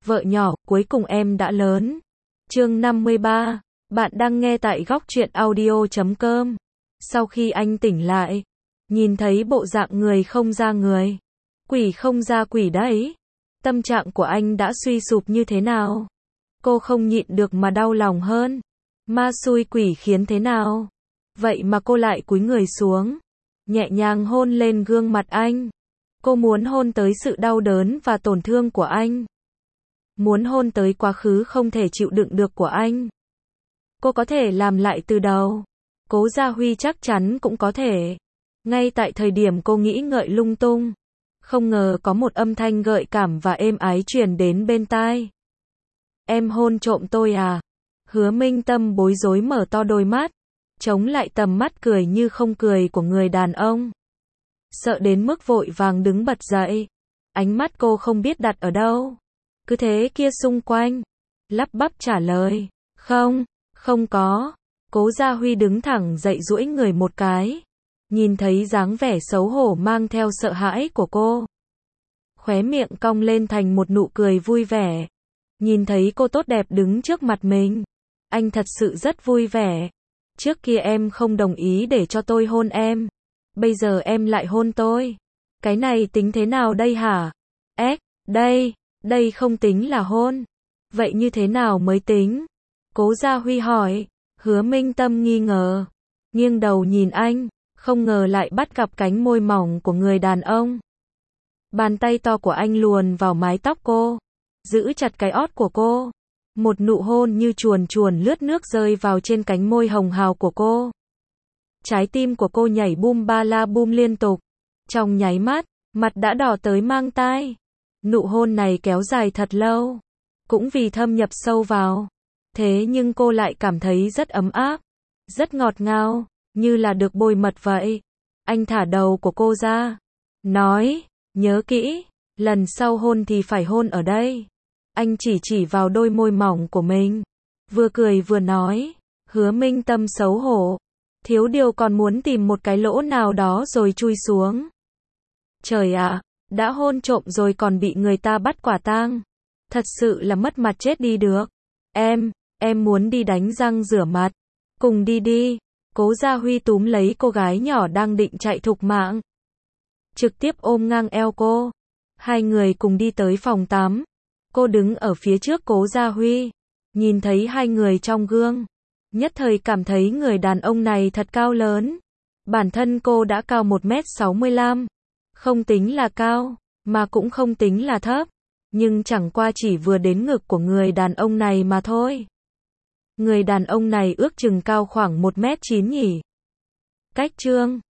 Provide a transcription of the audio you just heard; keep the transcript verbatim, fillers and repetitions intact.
vợ nhỏ, cuối cùng em đã lớn. Chương năm mươi ba. Bạn đang nghe tại góc truyện audio chấm com. Sau khi anh tỉnh lại, nhìn thấy bộ dạng người không ra người, quỷ không ra quỷ đấy. Tâm trạng của anh đã suy sụp như thế nào? Cô không nhịn được mà đau lòng hơn. Ma xui quỷ khiến thế nào? Vậy mà cô lại cúi người xuống, nhẹ nhàng hôn lên gương mặt anh. Cô muốn hôn tới sự đau đớn và tổn thương của anh. Muốn hôn tới quá khứ không thể chịu đựng được của anh. Cô có thể làm lại từ đầu. Cố Gia Huy chắc chắn cũng có thể. Ngay tại thời điểm cô nghĩ ngợi lung tung, không ngờ có một âm thanh gợi cảm và êm ái truyền đến bên tai. Em hôn trộm tôi à? Hứa Minh Tâm bối rối mở to đôi mắt, chống lại tầm mắt cười như không cười của người đàn ông. Sợ đến mức vội vàng đứng bật dậy. Ánh mắt cô không biết đặt ở đâu. Cứ thế kia xung quanh. Lắp bắp trả lời. Không, không có. Cố Gia Huy đứng thẳng dậy duỗi người một cái. Nhìn thấy dáng vẻ xấu hổ mang theo sợ hãi của cô. Khóe miệng cong lên thành một nụ cười vui vẻ. Nhìn thấy cô tốt đẹp đứng trước mặt mình. Anh thật sự rất vui vẻ. Trước kia em không đồng ý để cho tôi hôn em. Bây giờ em lại hôn tôi. Cái này tính thế nào đây hả? Ếch, đây, đây không tính là hôn. Vậy như thế nào mới tính? Cố Gia Huy hỏi. Hứa Minh Tâm nghi ngờ. Nghiêng đầu nhìn anh, không ngờ lại bắt gặp cánh môi mỏng của người đàn ông. Bàn tay to của anh luồn vào mái tóc cô, giữ chặt cái ót của cô. Một nụ hôn như chuồn chuồn lướt nước rơi vào trên cánh môi hồng hào của cô. Trái tim của cô nhảy bum ba la bum liên tục. Trong nháy mắt, mặt đã đỏ tới mang tai. Nụ hôn này kéo dài thật lâu, cũng vì thâm nhập sâu vào. Thế nhưng cô lại cảm thấy rất ấm áp, rất ngọt ngào, như là được bôi mật vậy. Anh thả đầu của cô ra, nói, nhớ kỹ, lần sau hôn thì phải hôn ở đây. Anh chỉ chỉ vào đôi môi mỏng của mình, vừa cười vừa nói. Hứa Minh Tâm xấu hổ, thiếu điều còn muốn tìm một cái lỗ nào đó rồi chui xuống. Trời ạ, đã hôn trộm rồi còn bị người ta bắt quả tang. Thật sự là mất mặt chết đi được. Em, em muốn đi đánh răng rửa mặt. Cùng đi đi. Cố Gia Huy túm lấy cô gái nhỏ đang định chạy thục mạng, trực tiếp ôm ngang eo cô. Hai người cùng đi tới phòng tắm. Cô đứng ở phía trước Cố Gia Huy, nhìn thấy hai người trong gương, nhất thời cảm thấy người đàn ông này thật cao lớn. Bản thân cô đã cao một mét sáu mươi lăm, không tính là cao, mà cũng không tính là thấp, nhưng chẳng qua chỉ vừa đến ngực của người đàn ông này mà thôi. Người đàn ông này ước chừng cao khoảng một mét chín nhỉ. Cách chương